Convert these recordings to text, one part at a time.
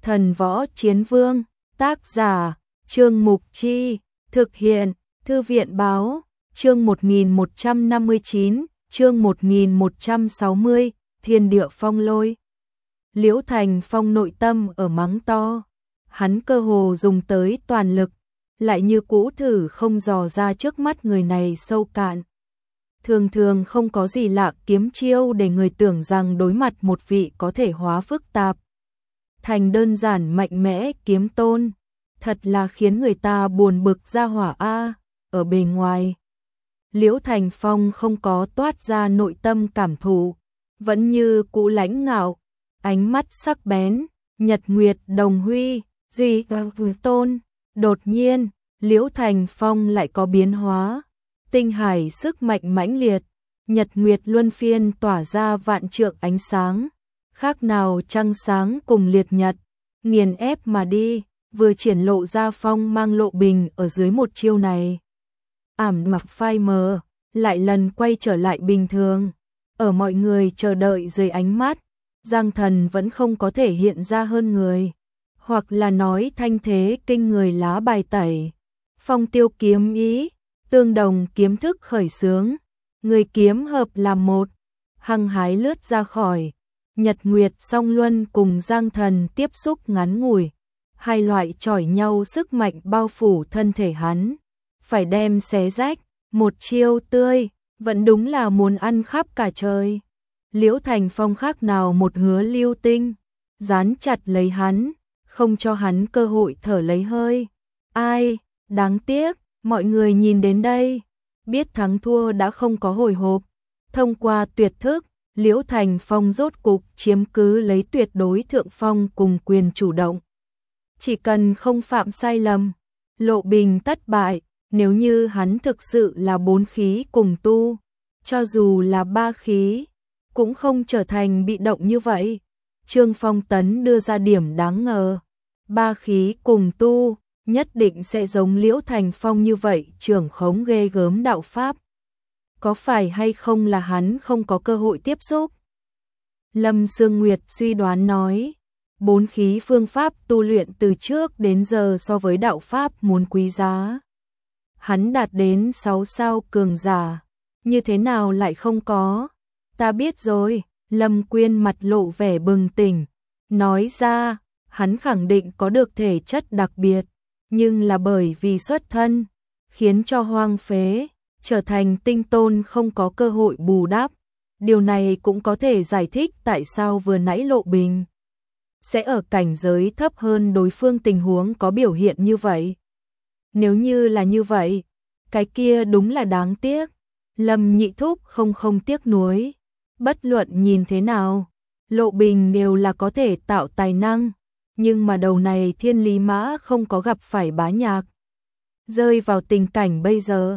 Thần võ chiến vương, tác giả, Trương Mục Chi, thực hiện, Thư viện báo, chương 1159, chương 1160, thiên địa phong lôi. Liễu Thành Phong nội tâm ở mắng to, hắn cơ hồ dùng tới toàn lực, lại như cũ thử không dò ra trước mắt người này sâu cạn. Thường thường không có gì lạ kiếm chiêu để người tưởng rằng đối mặt một vị có thể hóa phức tạp thành đơn giản mạnh mẽ kiếm tôn, thật là khiến người ta buồn bực ra hỏa a. Ở bề ngoài, Liễu Thành Phong không có toát ra nội tâm cảm thụ, vẫn như cũ lãnh ngạo, ánh mắt sắc bén, nhật nguyệt đồng huy, gì tôn. Đột nhiên, Liễu Thành Phong lại có biến hóa, tinh hải sức mạnh mãnh liệt, nhật nguyệt luân phiên tỏa ra vạn trượng ánh sáng, khác nào trăng sáng cùng liệt nhật, nghiền ép mà đi, vừa triển lộ ra phong mang lộ bình ở dưới một chiêu này. Ảm mặc phai mờ, lại lần quay trở lại bình thường, ở mọi người chờ đợi dưới ánh mắt, Giang Thần vẫn không có thể hiện ra hơn người, hoặc là nói thanh thế kinh người lá bài tẩy. Phong tiêu kiếm ý, tương đồng kiếm thức khởi xướng, người kiếm hợp làm một, hăng hái lướt ra khỏi. Nhật Nguyệt song luân cùng Giang Thần tiếp xúc ngắn ngủi, hai loại chọi nhau sức mạnh bao phủ thân thể hắn, phải đem xé rách, một chiêu tươi, vẫn đúng là muốn ăn khắp cả trời. Liễu Thành Phong khác nào một hứa lưu tinh, dán chặt lấy hắn, không cho hắn cơ hội thở lấy hơi. Ai, đáng tiếc, mọi người nhìn đến đây, biết thắng thua đã không có hồi hộp, thông qua tuyệt thức, Liễu Thành Phong rốt cục chiếm cứ lấy tuyệt đối thượng phong cùng quyền chủ động. Chỉ cần không phạm sai lầm, lộ bình tất bại, nếu như hắn thực sự là bốn khí cùng tu, cho dù là ba khí, cũng không trở thành bị động như vậy. Trương Phong Tấn đưa ra điểm đáng ngờ, ba khí cùng tu, nhất định sẽ giống Liễu Thành Phong như vậy trưởng khống ghê gớm đạo pháp. Có phải hay không là hắn không có cơ hội tiếp xúc? Lâm Sương Nguyệt suy đoán nói, bốn khí phương pháp tu luyện từ trước đến giờ so với đạo pháp muốn quý giá. Hắn đạt đến 6 sao cường giả, như thế nào lại không có? Ta biết rồi, Lâm Quyên mặt lộ vẻ bừng tỉnh, nói ra, hắn khẳng định có được thể chất đặc biệt, nhưng là bởi vì xuất thân, khiến cho hoang phế, trở thành tinh tôn không có cơ hội bù đắp. Điều này cũng có thể giải thích tại sao vừa nãy Lộ Bình sẽ ở cảnh giới thấp hơn đối phương tình huống có biểu hiện như vậy. Nếu như là như vậy, cái kia đúng là đáng tiếc. Lâm Nhị Thúc không tiếc nuối. Bất luận nhìn thế nào, Lộ Bình đều là có thể tạo tài năng, nhưng mà đầu này Thiên Lý Mã không có gặp phải Bá Nhạc. Rơi vào tình cảnh bây giờ.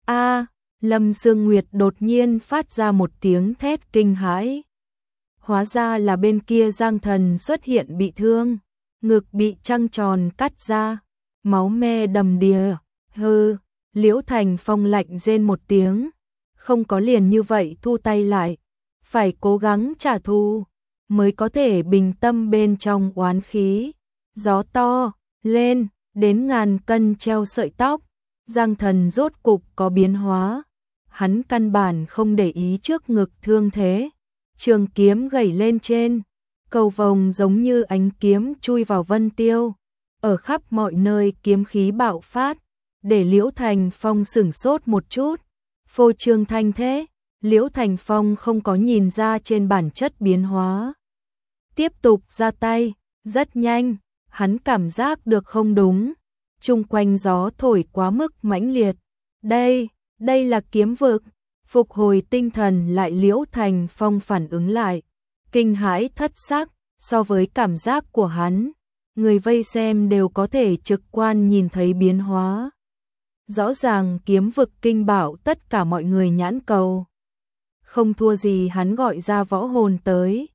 Lâm Sương Nguyệt đột nhiên phát ra một tiếng thét kinh hãi. Hóa ra là bên kia Giang Thần xuất hiện bị thương, ngực bị trăng tròn cắt ra, máu me đầm đìa. Hừ, Liễu Thành Phong lạnh rên một tiếng, không có liền như vậy thu tay lại, phải cố gắng trả thù, mới có thể bình tâm bên trong oán khí. Gió to, lên, đến ngàn cân treo sợi tóc, Giang Thần rốt cục có biến hóa. Hắn căn bản không để ý trước ngực thương thế, trường kiếm gảy lên trên, cầu vồng giống như ánh kiếm chui vào vân tiêu, ở khắp mọi nơi kiếm khí bạo phát, để Liễu Thành Phong sửng sốt một chút. Phô trương thanh thế, Liễu Thành Phong không có nhìn ra trên bản chất biến hóa. Tiếp tục ra tay, rất nhanh, hắn cảm giác được không đúng, chung quanh gió thổi quá mức mãnh liệt. Đây là kiếm vực. Phục hồi tinh thần lại, Liễu Thành Phong phản ứng lại, kinh hãi thất sắc. So với cảm giác của hắn, người vây xem đều có thể trực quan nhìn thấy biến hóa. Rõ ràng kiếm vực kinh bảo tất cả mọi người nhãn cầu. Không thua gì hắn gọi ra võ hồn tới.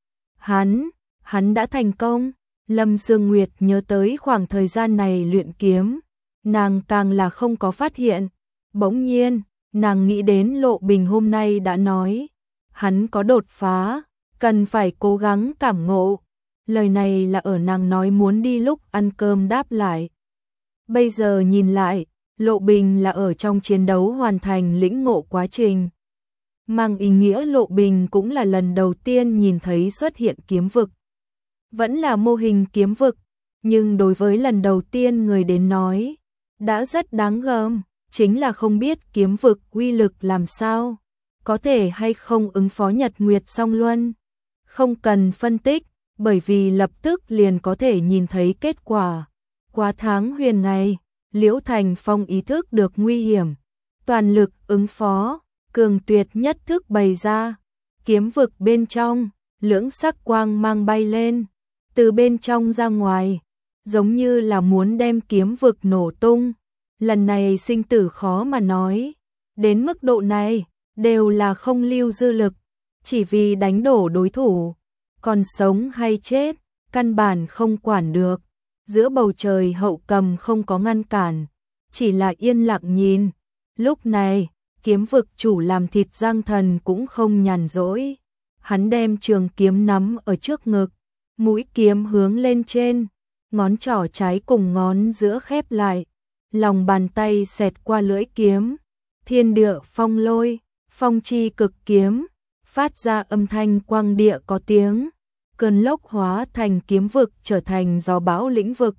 Hắn đã thành công. Lâm Sương Nguyệt nhớ tới khoảng thời gian này luyện kiếm, nàng càng là không có phát hiện. Bỗng nhiên, nàng nghĩ đến Lộ Bình hôm nay đã nói, hắn có đột phá, cần phải cố gắng cảm ngộ. lời này là ở nàng nói muốn đi lúc ăn cơm đáp lại. Bây giờ nhìn lại, Lộ Bình là ở trong chiến đấu hoàn thành lĩnh ngộ quá trình. Mang ý nghĩa Lộ Bình cũng là lần đầu tiên nhìn thấy xuất hiện kiếm vực. Vẫn là mô hình kiếm vực, nhưng đối với lần đầu tiên người đến nói, đã rất đáng gờm, chính là không biết kiếm vực uy lực làm sao, có thể hay không ứng phó Nhật Nguyệt Song Luân. Không cần phân tích, bởi vì lập tức liền có thể nhìn thấy kết quả. Qua tháng huyền này, Liễu Thành Phong ý thức được nguy hiểm, toàn lực ứng phó, cường tuyệt nhất thức bày ra, kiếm vực bên trong, lưỡng sắc quang mang bay lên, từ bên trong ra ngoài, giống như là muốn đem kiếm vực nổ tung. Lần này sinh tử khó mà nói, đến mức độ này, đều là không lưu dư lực, chỉ vì đánh đổ đối thủ, còn sống hay chết, căn bản không quản được. Giữa bầu trời Hậu Cầm không có ngăn cản, chỉ là yên lặng nhìn. Lúc này, kiếm vực chủ làm thịt Giang Thần cũng không nhàn rỗi. Hắn đem trường kiếm nắm ở trước ngực, mũi kiếm hướng lên trên, ngón trỏ trái cùng ngón giữa khép lại, lòng bàn tay xẹt qua lưỡi kiếm, thiên địa phong lôi, phong chi cực kiếm, phát ra âm thanh quang địa có tiếng, cơn lốc hóa thành kiếm vực trở thành gió bão lĩnh vực.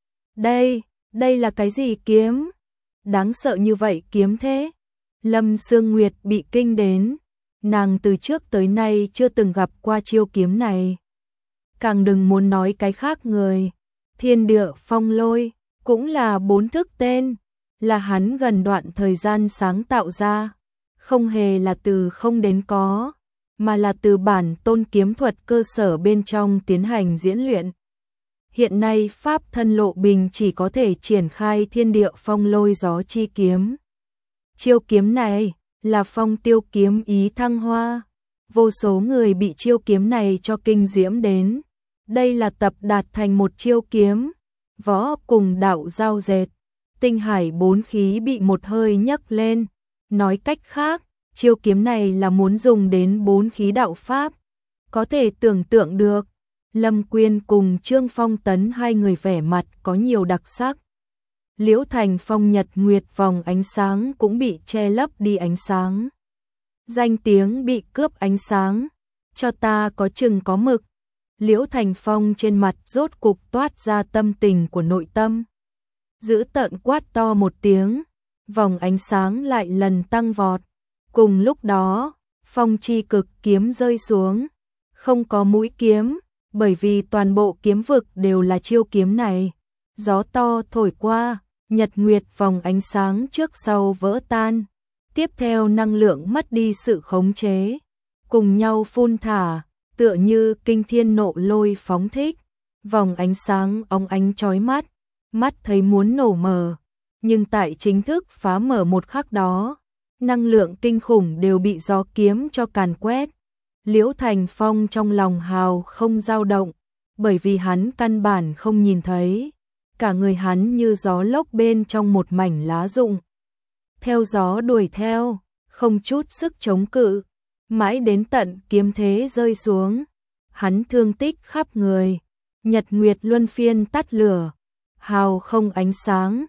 Đây là cái gì kiếm? Đáng sợ như vậy kiếm thế? Lâm Sương Nguyệt bị kinh đến, nàng từ trước tới nay chưa từng gặp qua chiêu kiếm này. Càng đừng muốn nói cái khác người, thiên địa phong lôi, cũng là 4 thức tên, là hắn gần đoạn thời gian sáng tạo ra, không hề là từ không đến có, mà là từ bản tôn kiếm thuật cơ sở bên trong tiến hành diễn luyện. Hiện nay pháp thân Lộ Bình chỉ có thể triển khai thiên địa phong lôi gió chi kiếm. Chiêu kiếm này là phong tiêu kiếm ý thăng hoa, vô số người bị chiêu kiếm này cho kinh diễm đến. Đây là tập đạt thành một chiêu kiếm, võ cùng đạo giao dệt, tinh hải 4 khí bị một hơi nhấc lên. Nói cách khác, chiêu kiếm này là muốn dùng đến 4 khí đạo pháp. Có thể tưởng tượng được, Lâm Quyên cùng Trương Phong Tấn hai người vẻ mặt có nhiều đặc sắc. Liễu Thành Phong Nhật Nguyệt vòng ánh sáng cũng bị che lấp đi ánh sáng. Danh tiếng bị cướp ánh sáng, cho ta có chừng có mực. Liễu Thành Phong trên mặt rốt cục toát ra tâm tình của nội tâm. Giữ tợn quát to một tiếng, vòng ánh sáng lại lần tăng vọt. Cùng lúc đó, phong chi cực kiếm rơi xuống, không có mũi kiếm, bởi vì toàn bộ kiếm vực đều là chiêu kiếm này. Gió to thổi qua, nhật nguyệt vòng ánh sáng trước sau vỡ tan. Tiếp theo năng lượng mất đi sự khống chế, cùng nhau phun thả, tựa như kinh thiên nộ lôi phóng thích. Vòng ánh sáng óng ánh chói mắt, mắt thấy muốn nổ mờ, nhưng tại chính thức phá mở một khắc đó, năng lượng kinh khủng đều bị gió kiếm cho càn quét. Liễu Thành Phong trong lòng hào không dao động, bởi vì hắn căn bản không nhìn thấy, cả người hắn như gió lốc bên trong một mảnh lá rụng. Theo gió đuổi theo, không chút sức chống cự, mãi đến tận kiếm thế rơi xuống, hắn thương tích khắp người, nhật nguyệt luân phiên tắt lửa, hào không ánh sáng,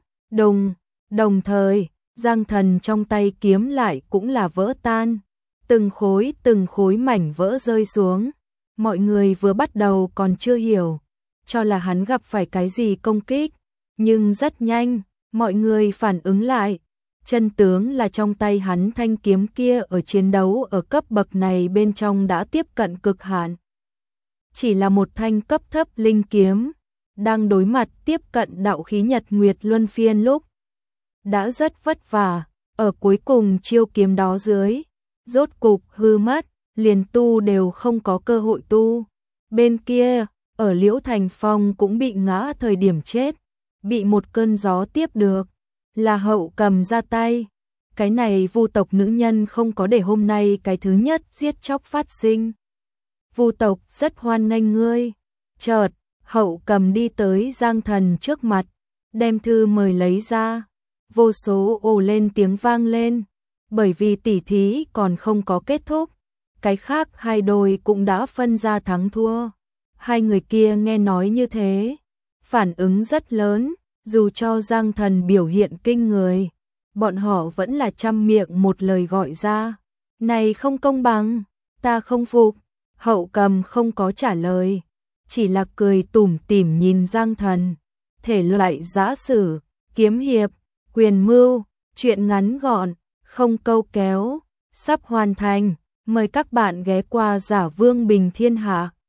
đồng thời, Giang Thần trong tay kiếm lại cũng là vỡ tan, từng khối mảnh vỡ rơi xuống. Mọi người vừa bắt đầu còn chưa hiểu, cho là hắn gặp phải cái gì công kích, nhưng rất nhanh, mọi người phản ứng lại. Chân tướng là trong tay hắn thanh kiếm kia ở chiến đấu ở cấp bậc này bên trong đã tiếp cận cực hạn. Chỉ là một thanh cấp thấp linh kiếm, đang đối mặt tiếp cận đạo khí nhật nguyệt luân phiên lúc. Đã rất vất vả, ở cuối cùng chiêu kiếm đó dưới, rốt cục hư mất, liền tu đều không có cơ hội tu. Bên kia, ở Liễu Thành Phong cũng bị ngã thời điểm chết, bị một cơn gió tiếp được, là Hậu Cầm ra tay. Cái này Vu tộc nữ nhân không có để hôm nay cái thứ nhất giết chóc phát sinh. Vu tộc rất hoan nghênh ngươi. Chợt, Hậu Cầm đi tới Giang Thần trước mặt, đem thư mời lấy ra. Vô số ồ lên tiếng vang lên, bởi vì tỉ thí còn không có kết thúc. Cái khác hai đôi cũng đã phân ra thắng thua. Hai người kia nghe nói như thế, phản ứng rất lớn, dù cho Giang Thần biểu hiện kinh người, bọn họ vẫn là trăm miệng một lời gọi ra. Này không công bằng, ta không phục. Hậu Cầm không có trả lời, chỉ là cười tủm tỉm nhìn Giang Thần. Thể loại giã sử, kiếm hiệp, quyền mưu, truyện ngắn gọn, không câu kéo, sắp hoàn thành. Mời các bạn ghé qua Giả Vương Bình Thiên Hạ.